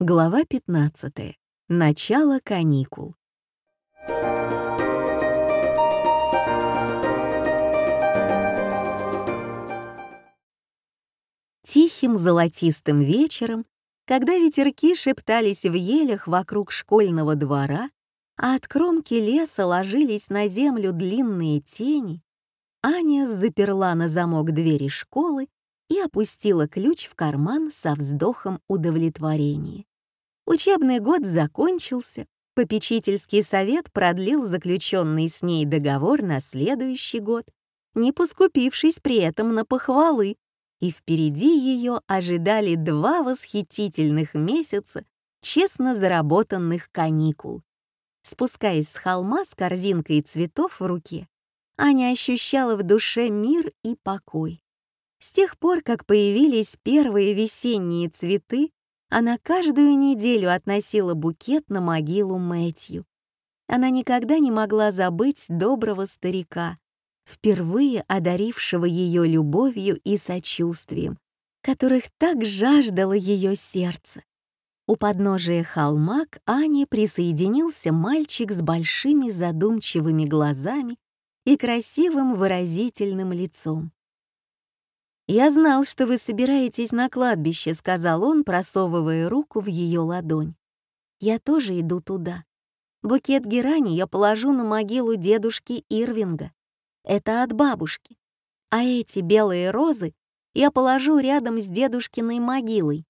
Глава 15. Начало каникул. Тихим золотистым вечером, когда ветерки шептались в елях вокруг школьного двора, а от кромки леса ложились на землю длинные тени, Аня заперла на замок двери школы и опустила ключ в карман со вздохом удовлетворения. Учебный год закончился, попечительский совет продлил заключенный с ней договор на следующий год, не поскупившись при этом на похвалы, и впереди ее ожидали 2 восхитительных месяца честно заработанных каникул. Спускаясь с холма с корзинкой цветов в руке, Аня ощущала в душе мир и покой. С тех пор, как появились первые весенние цветы, она каждую неделю относила букет на могилу Мэтью. Она никогда не могла забыть доброго старика, впервые одарившего ее любовью и сочувствием, которых так жаждало ее сердце. У подножия холма к Ане присоединился мальчик с большими задумчивыми глазами и красивым выразительным лицом. «Я знал, что вы собираетесь на кладбище», — сказал он, просовывая руку в ее ладонь. «Я тоже иду туда. Букет герани я положу на могилу дедушки Ирвинга. Это от бабушки. А эти белые розы я положу рядом с дедушкиной могилой.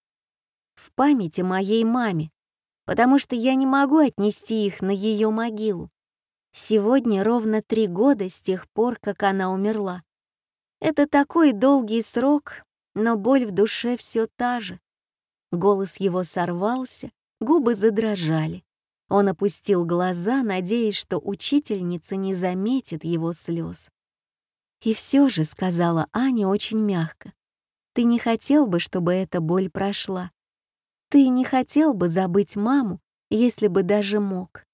В память о моей маме, потому что я не могу отнести их на ее могилу. Сегодня ровно 3 года с тех пор, как она умерла. Это такой долгий срок, но боль в душе все та же». Голос его сорвался, губы задрожали. Он опустил глаза, надеясь, что учительница не заметит его слез. «И все же», — сказала Аня очень мягко, — «ты не хотел бы, чтобы эта боль прошла? Ты не хотел бы забыть маму, если бы даже мог?»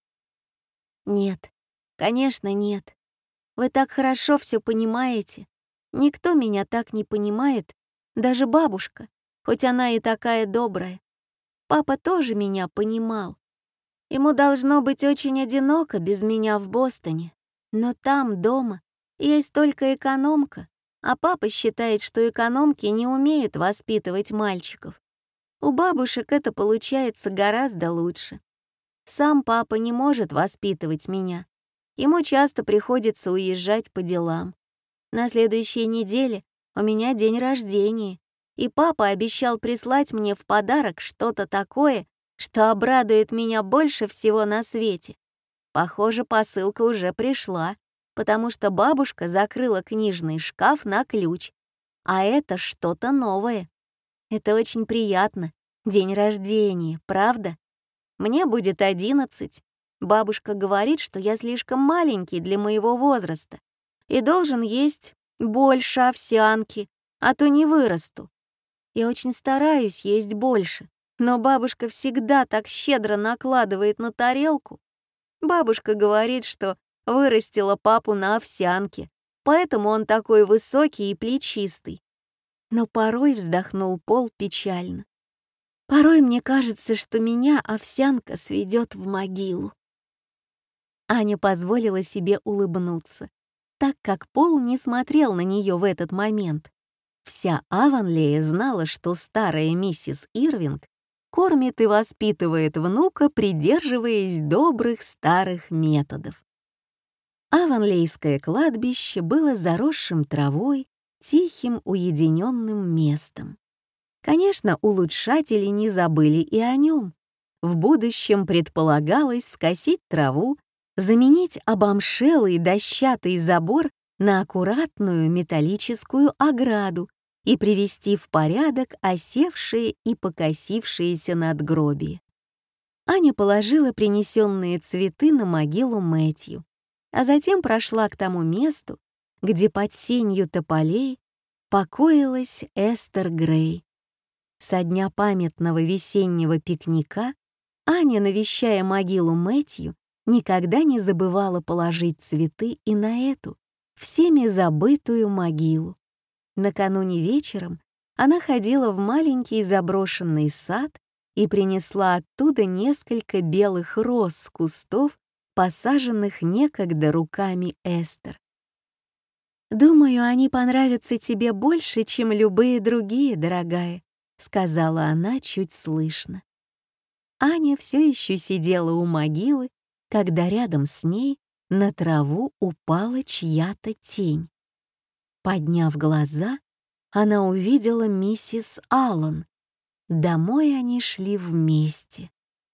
«Нет, конечно, нет. Вы так хорошо все понимаете. Никто меня так не понимает, даже бабушка, хоть она и такая добрая. Папа тоже меня понимал. Ему должно быть очень одиноко без меня в Бостоне. Но там, дома, есть только экономка, а папа считает, что экономки не умеют воспитывать мальчиков. У бабушек это получается гораздо лучше. Сам папа не может воспитывать меня. Ему часто приходится уезжать по делам. На следующей неделе у меня день рождения, и папа обещал прислать мне в подарок что-то такое, что обрадует меня больше всего на свете. Похоже, посылка уже пришла, потому что бабушка закрыла книжный шкаф на ключ, а это что-то новое. Это очень приятно. День рождения, правда? Мне будет 11. Бабушка говорит, что я слишком маленький для моего возраста и должен есть больше овсянки, а то не вырасту. Я очень стараюсь есть больше, но бабушка всегда так щедро накладывает на тарелку. Бабушка говорит, что вырастила папу на овсянке, поэтому он такой высокий и плечистый. Но порой, вздохнул Пол печально, порой мне кажется, что меня овсянка сведет в могилу. Аня позволила себе улыбнуться, так как Пол не смотрел на нее в этот момент. Вся Авонлея знала, что старая миссис Ирвинг кормит и воспитывает внука, придерживаясь добрых старых методов. Авонлейское кладбище было заросшим травой, тихим, уединенным местом. Конечно, улучшатели не забыли и о нем. В будущем предполагалось скосить траву, заменить обомшелый дощатый забор на аккуратную металлическую ограду и привести в порядок осевшие и покосившиеся надгробия. Аня положила принесенные цветы на могилу Мэтью, а затем прошла к тому месту, где под сенью тополей покоилась Эстер Грей. Со дня памятного весеннего пикника Аня, навещая могилу Мэтью, никогда не забывала положить цветы и на эту, всеми забытую могилу. Накануне вечером она ходила в маленький заброшенный сад и принесла оттуда несколько белых роз с кустов, посаженных некогда руками Эстер. «Думаю, они понравятся тебе больше, чем любые другие, дорогая», — сказала она чуть слышно. Аня все еще сидела у могилы, когда рядом с ней на траву упала чья-то тень. Подняв глаза, она увидела миссис Аллан. Домой они шли вместе.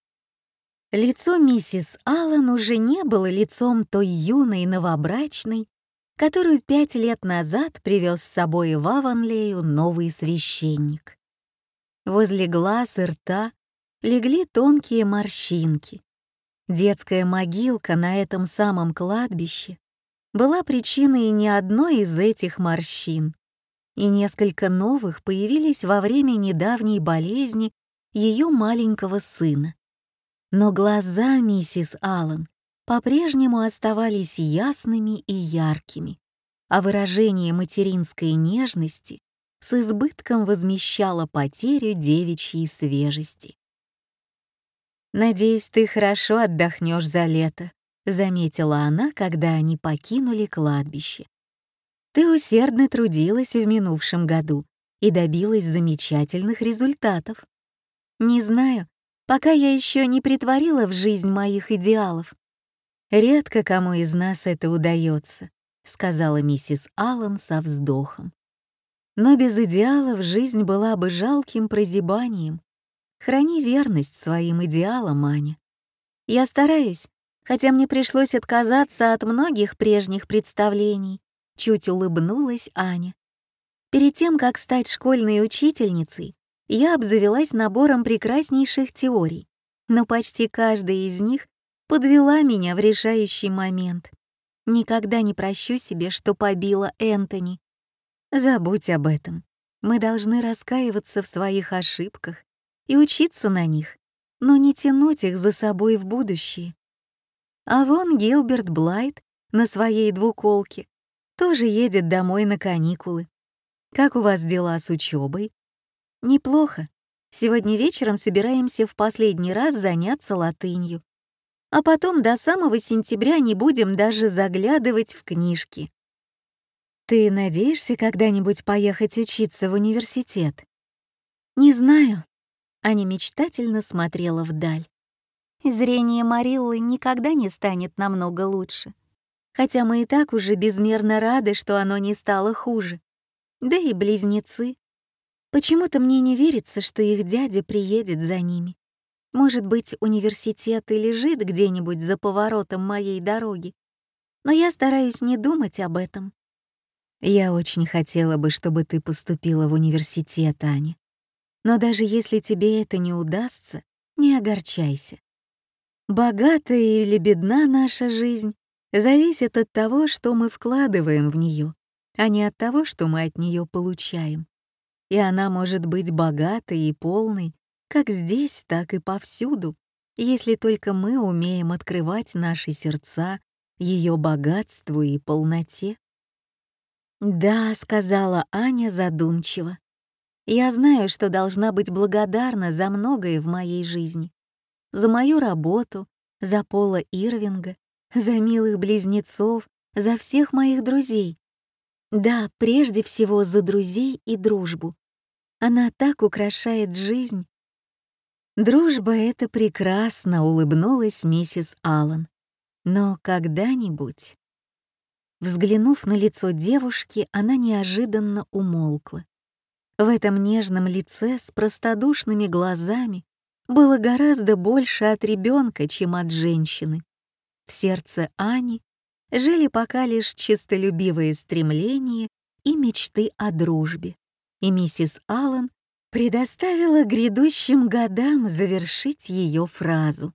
Лицо миссис Аллан уже не было лицом той юной новобрачной, которую 5 лет назад привез с собой в Авонлею новый священник. Возле глаз и рта легли тонкие морщинки. Детская могилка на этом самом кладбище была причиной не одной из этих морщин, и несколько новых появились во время недавней болезни ее маленького сына. Но глаза миссис Аллан по-прежнему оставались ясными и яркими, а выражение материнской нежности с избытком возмещало потерю девичьей свежести. «Надеюсь, ты хорошо отдохнешь за лето», — заметила она, когда они покинули кладбище. «Ты усердно трудилась в минувшем году и добилась замечательных результатов. Не знаю, пока я еще не претворила в жизнь моих идеалов. Редко кому из нас это удается», — сказала миссис Аллан со вздохом. «Но без идеалов жизнь была бы жалким прозябанием. Храни верность своим идеалам, Аня. Я стараюсь, хотя мне пришлось отказаться от многих прежних представлений», — чуть улыбнулась Аня. «Перед тем, как стать школьной учительницей, я обзавелась набором прекраснейших теорий, но почти каждая из них подвела меня в решающий момент. Никогда не прощу себе, что побила Энтони. Забудь об этом. Мы должны раскаиваться в своих ошибках и учиться на них, но не тянуть их за собой в будущее. А вон Гилберт Блайт на своей двуколке тоже едет домой на каникулы. Как у вас дела с учебой? Неплохо. Сегодня вечером собираемся в последний раз заняться латынью. А потом до самого сентября не будем даже заглядывать в книжки. Ты надеешься когда-нибудь поехать учиться в университет? Не знаю. Аня мечтательно смотрела вдаль. Зрение Мариллы никогда не станет намного лучше. Хотя мы и так уже безмерно рады, что оно не стало хуже. Да и близнецы. Почему-то мне не верится, что их дядя приедет за ними. Может быть, университет и лежит где-нибудь за поворотом моей дороги. Но я стараюсь не думать об этом. Я очень хотела бы, чтобы ты поступила в университет, Аня. Но даже если тебе это не удастся, не огорчайся. Богата или бедна наша жизнь зависит от того, что мы вкладываем в нее, а не от того, что мы от нее получаем. И она может быть богатой и полной, как здесь, так и повсюду, если только мы умеем открывать наши сердца ее богатству и полноте. «Да», — сказала Аня задумчиво. «Я знаю, что должна быть благодарна за многое в моей жизни. За мою работу, за Пола Ирвинга, за милых близнецов, за всех моих друзей. Да, прежде всего за друзей и дружбу. Она так украшает жизнь». «Дружба — это прекрасно», — улыбнулась миссис Аллан. «Но когда-нибудь...» Взглянув на лицо девушки, она неожиданно умолкла. В этом нежном лице с простодушными глазами было гораздо больше от ребенка, чем от женщины. В сердце Ани жили пока лишь честолюбивые стремления и мечты о дружбе, и миссис Аллан предоставила грядущим годам завершить ее фразу.